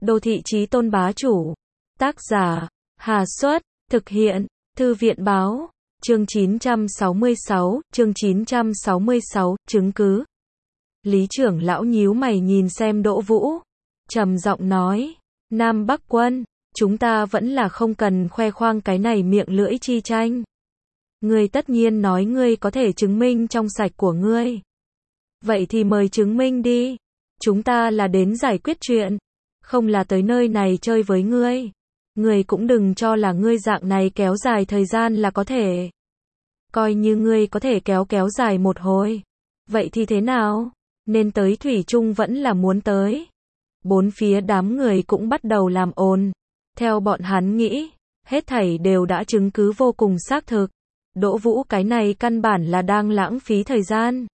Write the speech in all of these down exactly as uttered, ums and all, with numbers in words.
Đô thị chí tôn bá chủ. Tác giả, Hà Xuất, thực hiện, Thư viện báo, chương chín trăm sáu mươi sáu, chương chín trăm sáu mươi sáu, chứng cứ. Lý trưởng lão nhíu mày nhìn xem Đỗ Vũ, trầm giọng nói, Nam Bắc Quân, chúng ta vẫn là không cần khoe khoang cái này miệng lưỡi chi tranh. Ngươi tất nhiên nói ngươi có thể chứng minh trong sạch của ngươi. Vậy thì mời chứng minh đi. Chúng ta là đến giải quyết chuyện, không là tới nơi này chơi với ngươi. Ngươi cũng đừng cho là ngươi dạng này kéo dài thời gian là có thể. Coi như ngươi có thể kéo kéo dài một hồi. Vậy thì thế nào? Nên tới thủy chung vẫn là muốn tới. Bốn phía đám người cũng bắt đầu làm ồn. Theo bọn hắn nghĩ, hết thảy đều đã chứng cứ vô cùng xác thực. Đỗ Vũ cái này căn bản là đang lãng phí thời gian.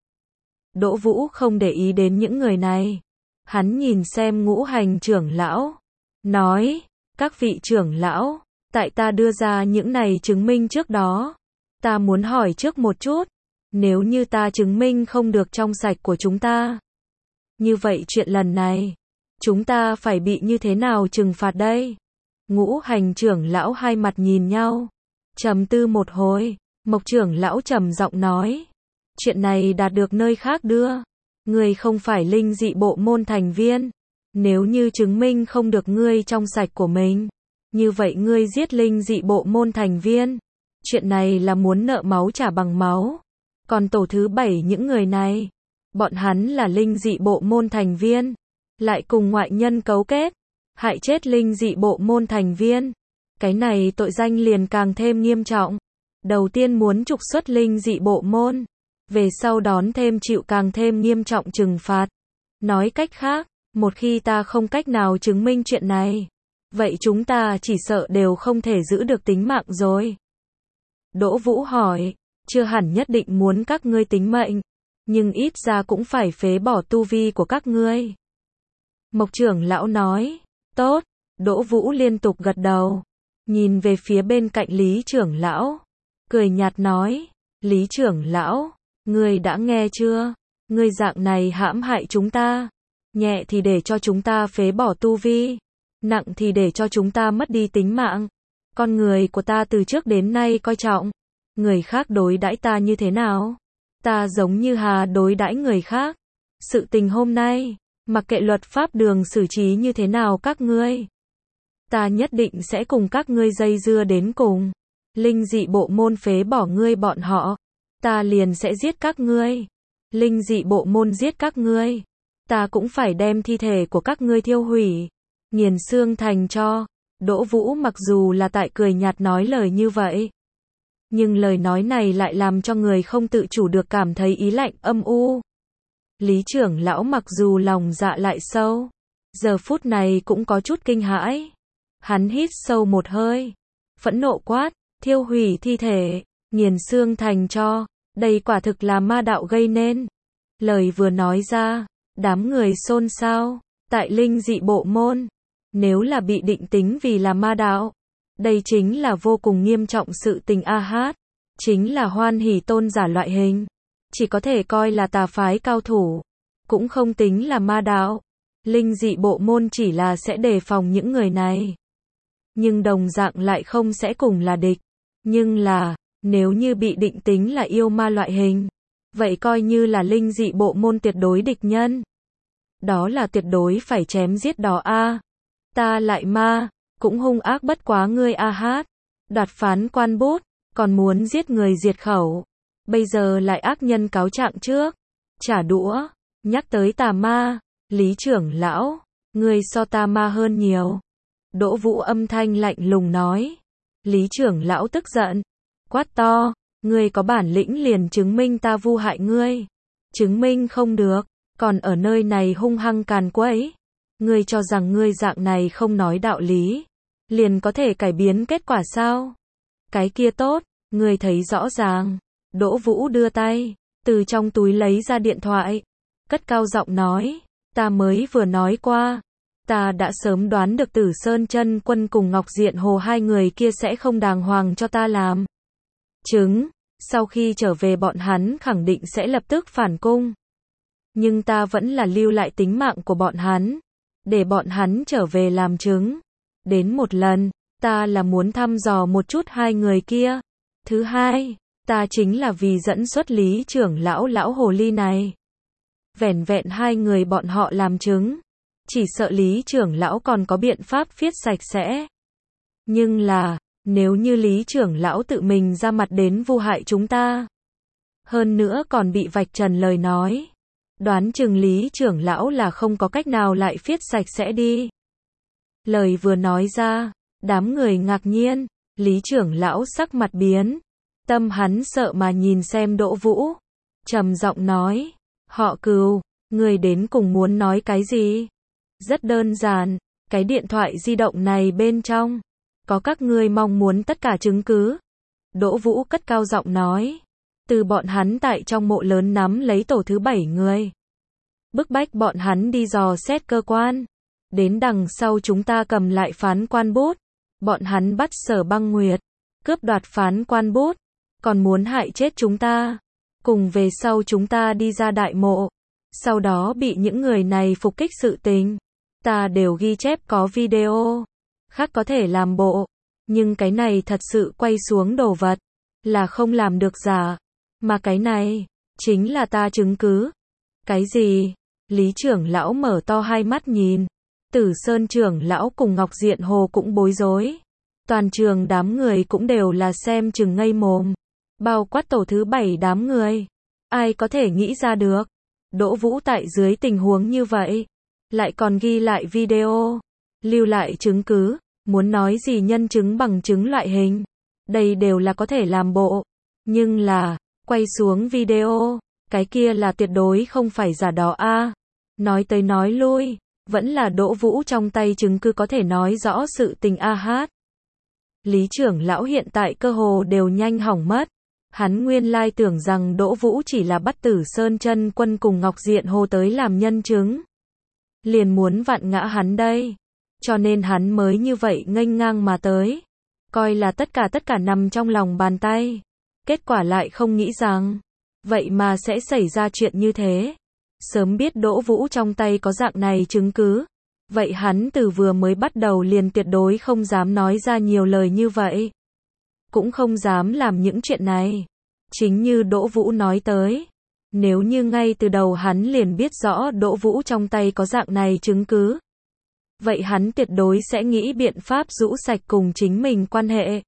Đỗ Vũ không để ý đến những người này. Hắn nhìn xem ngũ hành trưởng lão. Nói, các vị trưởng lão, tại ta đưa ra những này chứng minh trước đó. Ta muốn hỏi trước một chút. Nếu như ta chứng minh không được trong sạch của chúng ta. Như vậy chuyện lần này, chúng ta phải bị như thế nào trừng phạt đây? Ngũ hành trưởng lão hai mặt nhìn nhau. Trầm tư một hồi, Mộc trưởng lão trầm giọng nói. Chuyện này đạt được nơi khác đưa. Ngươi không phải linh dị bộ môn thành viên. Nếu như chứng minh không được ngươi trong sạch của mình. Như vậy ngươi giết linh dị bộ môn thành viên. Chuyện này là muốn nợ máu trả bằng máu. Còn tổ thứ bảy những người này. Bọn hắn là linh dị bộ môn thành viên. Lại cùng ngoại nhân cấu kết. Hại chết linh dị bộ môn thành viên. Cái này tội danh liền càng thêm nghiêm trọng. Đầu tiên muốn trục xuất linh dị bộ môn. Về sau đón thêm chịu càng thêm nghiêm trọng trừng phạt. Nói cách khác, một khi ta không cách nào chứng minh chuyện này, vậy chúng ta chỉ sợ đều không thể giữ được tính mạng rồi. Đỗ Vũ hỏi, chưa hẳn nhất định muốn các ngươi tính mệnh, nhưng ít ra cũng phải phế bỏ tu vi của các ngươi. Mộc trưởng lão nói, tốt. Đỗ Vũ liên tục gật đầu, nhìn về phía bên cạnh Lý trưởng lão, cười nhạt nói, Lý trưởng lão, ngươi đã nghe chưa? Ngươi dạng này hãm hại chúng ta, nhẹ thì để cho chúng ta phế bỏ tu vi, nặng thì để cho chúng ta mất đi tính mạng. Con người của ta từ trước đến nay coi trọng, người khác đối đãi ta như thế nào? Ta giống như hà đối đãi người khác. Sự tình hôm nay, mặc kệ luật pháp đường xử trí như thế nào các ngươi, ta nhất định sẽ cùng các ngươi dây dưa đến cùng. Linh dị bộ môn phế bỏ ngươi bọn họ, ta liền sẽ giết các ngươi. Linh dị bộ môn giết các ngươi, ta cũng phải đem thi thể của các ngươi thiêu hủy, nghiền xương thành tro. Đỗ Vũ mặc dù là tại cười nhạt nói lời như vậy, nhưng lời nói này lại làm cho người không tự chủ được cảm thấy ý lạnh âm u. Lý trưởng lão mặc dù lòng dạ lại sâu, giờ phút này cũng có chút kinh hãi. Hắn hít sâu một hơi, phẫn nộ quát, thiêu hủy thi thể, nghiền xương thành tro, đây quả thực là ma đạo gây nên. Lời vừa nói ra, đám người xôn xao. Tại linh dị bộ môn, nếu là bị định tính vì là ma đạo, đây chính là vô cùng nghiêm trọng sự tình a hát, chính là hoan hỷ tôn giả loại hình, chỉ có thể coi là tà phái cao thủ, cũng không tính là ma đạo. Linh dị bộ môn chỉ là sẽ đề phòng những người này, nhưng đồng dạng lại không sẽ cùng là địch. Nhưng là, nếu như bị định tính là yêu ma loại hình, vậy coi như là linh dị bộ môn tuyệt đối địch nhân. Đó là tuyệt đối phải chém giết đó a. Ta lại ma, cũng hung ác bất quá ngươi a hát. Đoạt phán quan bút, còn muốn giết người diệt khẩu. Bây giờ lại ác nhân cáo trạng trước. Trả đũa, nhắc tới tà ma, Lý trưởng lão, ngươi so ta ma hơn nhiều. Đỗ Vũ âm thanh lạnh lùng nói. Lý trưởng lão tức giận, quát to, ngươi có bản lĩnh liền chứng minh ta vu hại ngươi. Chứng minh không được, còn ở nơi này hung hăng càn quấy. Ngươi cho rằng ngươi dạng này không nói đạo lý, liền có thể cải biến kết quả sao? Cái kia tốt, ngươi thấy rõ ràng. Đỗ Vũ đưa tay, từ trong túi lấy ra điện thoại, cất cao giọng nói, ta mới vừa nói qua. Ta đã sớm đoán được Tử Sơn Chân Quân cùng Ngọc Diện Hồ hai người kia sẽ không đàng hoàng cho ta làm chứng. Sau khi trở về bọn hắn khẳng định sẽ lập tức phản cung. Nhưng ta vẫn là lưu lại tính mạng của bọn hắn. để bọn hắn trở về làm chứng. Đến một lần, ta là muốn thăm dò một chút hai người kia. Thứ hai, ta chính là vì dẫn xuất Lý trưởng lão lão hồ ly này. Vẻn vẹn hai người bọn họ làm chứng, chỉ sợ Lý trưởng lão còn có biện pháp viết sạch sẽ. Nhưng là, nếu như Lý trưởng lão tự mình ra mặt đến vu hại chúng ta, hơn nữa còn bị vạch trần lời nói, đoán chừng Lý trưởng lão là không có cách nào lại viết sạch sẽ đi. Lời vừa nói ra, đám người ngạc nhiên, Lý trưởng lão sắc mặt biến, tâm hắn sợ mà nhìn xem Đỗ Vũ, trầm giọng nói, họ Cừu, người đến cùng muốn nói cái gì? Rất đơn giản, cái điện thoại di động này bên trong, có các ngươi mong muốn tất cả chứng cứ. Đỗ Vũ cất cao giọng nói, từ bọn hắn tại trong mộ lớn nắm lấy tổ thứ bảy người, bức bách bọn hắn đi dò xét cơ quan. Đến đằng sau chúng ta cầm lại phán quan bút, bọn hắn bắt Sở Băng Nguyệt, cướp đoạt phán quan bút, còn muốn hại chết chúng ta. Cùng về sau chúng ta đi ra đại mộ, sau đó bị những người này phục kích sự tình, ta đều ghi chép có video, khác có thể làm bộ, nhưng cái này thật sự quay xuống đồ vật, là không làm được giả, mà cái này, chính là ta chứng cứ. Cái gì? Lý trưởng lão mở to hai mắt nhìn, Tử Sơn trưởng lão cùng Ngọc Diện Hồ cũng bối rối, toàn trường đám người cũng đều là xem chừng ngây mồm, bao quát tổ thứ bảy đám người, ai có thể nghĩ ra được, Đỗ Vũ tại dưới tình huống như vậy, lại còn ghi lại video, lưu lại chứng cứ, muốn nói gì nhân chứng bằng chứng loại hình, đây đều là có thể làm bộ, nhưng là, quay xuống video, cái kia là tuyệt đối không phải giả đó a. Nói tới nói lui, vẫn là Đỗ Vũ trong tay chứng cứ có thể nói rõ sự tình a hát. Lý trưởng lão hiện tại cơ hồ đều nhanh hỏng mất. Hắn nguyên lai tưởng rằng Đỗ Vũ chỉ là bắt Tử Sơn Chân Quân cùng Ngọc Diện Hồ tới làm nhân chứng, liền muốn vặn ngã hắn đây, cho nên hắn mới như vậy nghênh ngang mà tới, coi là tất cả tất cả nằm trong lòng bàn tay. Kết quả lại không nghĩ rằng, vậy mà sẽ xảy ra chuyện như thế. Sớm biết Đỗ Vũ trong tay có dạng này chứng cứ, vậy hắn từ vừa mới bắt đầu liền tuyệt đối không dám nói ra nhiều lời như vậy, cũng không dám làm những chuyện này. Chính như Đỗ Vũ nói tới, nếu như ngay từ đầu hắn liền biết rõ Đỗ Vũ trong tay có dạng này chứng cứ, vậy hắn tuyệt đối sẽ nghĩ biện pháp rũ sạch cùng chính mình quan hệ.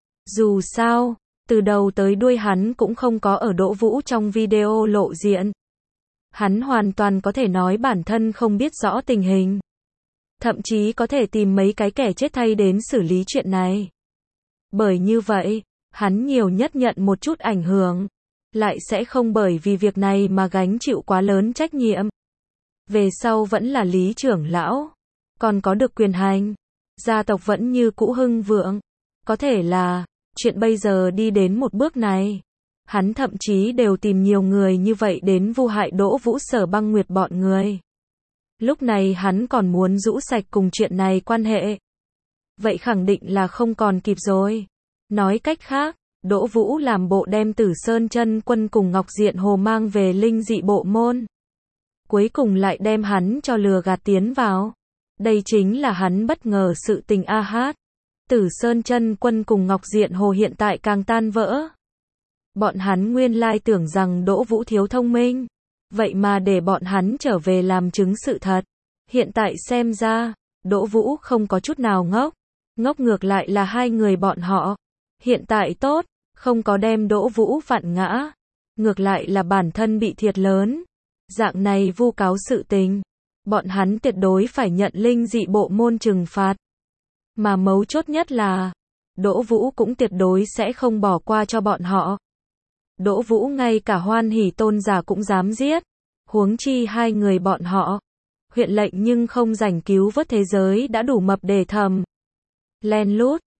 Dù sao, từ đầu tới đuôi hắn cũng không có ở Đỗ Vũ trong video lộ diện. Hắn hoàn toàn có thể nói bản thân không biết rõ tình hình, thậm chí có thể tìm mấy cái kẻ chết thay đến xử lý chuyện này. Bởi như vậy, hắn nhiều nhất nhận một chút ảnh hưởng, lại sẽ không bởi vì việc này mà gánh chịu quá lớn trách nhiệm. Về sau vẫn là Lý trưởng lão, còn có được quyền hành, gia tộc vẫn như cũ hưng vượng. Có thể là, chuyện bây giờ đi đến một bước này, hắn thậm chí đều tìm nhiều người như vậy đến vu hại Đỗ Vũ Sở Băng Nguyệt bọn người. Lúc này hắn còn muốn rũ sạch cùng chuyện này quan hệ, vậy khẳng định là không còn kịp rồi. Nói cách khác, Đỗ Vũ làm bộ đem Tử Sơn Chân Quân cùng Ngọc Diện Hồ mang về linh dị bộ môn, cuối cùng lại đem hắn cho lừa gạt tiến vào. Đây chính là hắn bất ngờ sự tình a hát. Tử Sơn Chân Quân cùng Ngọc Diện Hồ hiện tại càng tan vỡ. Bọn hắn nguyên lai tưởng rằng Đỗ Vũ thiếu thông minh, vậy mà để bọn hắn trở về làm chứng sự thật. Hiện tại xem ra, Đỗ Vũ không có chút nào ngốc, ngốc ngược lại là hai người bọn họ. Hiện tại tốt, không có đem Đỗ Vũ vặn ngã, ngược lại là bản thân bị thiệt lớn. Dạng này vu cáo sự tình, bọn hắn tuyệt đối phải nhận linh dị bộ môn trừng phạt. Mà mấu chốt nhất là, Đỗ Vũ cũng tuyệt đối sẽ không bỏ qua cho bọn họ. Đỗ Vũ ngay cả Hoan Hỷ tôn giả cũng dám giết, huống chi hai người bọn họ. Huyện lệnh nhưng không rảnh cứu vớt thế giới đã đủ mập để thầm. Len lút,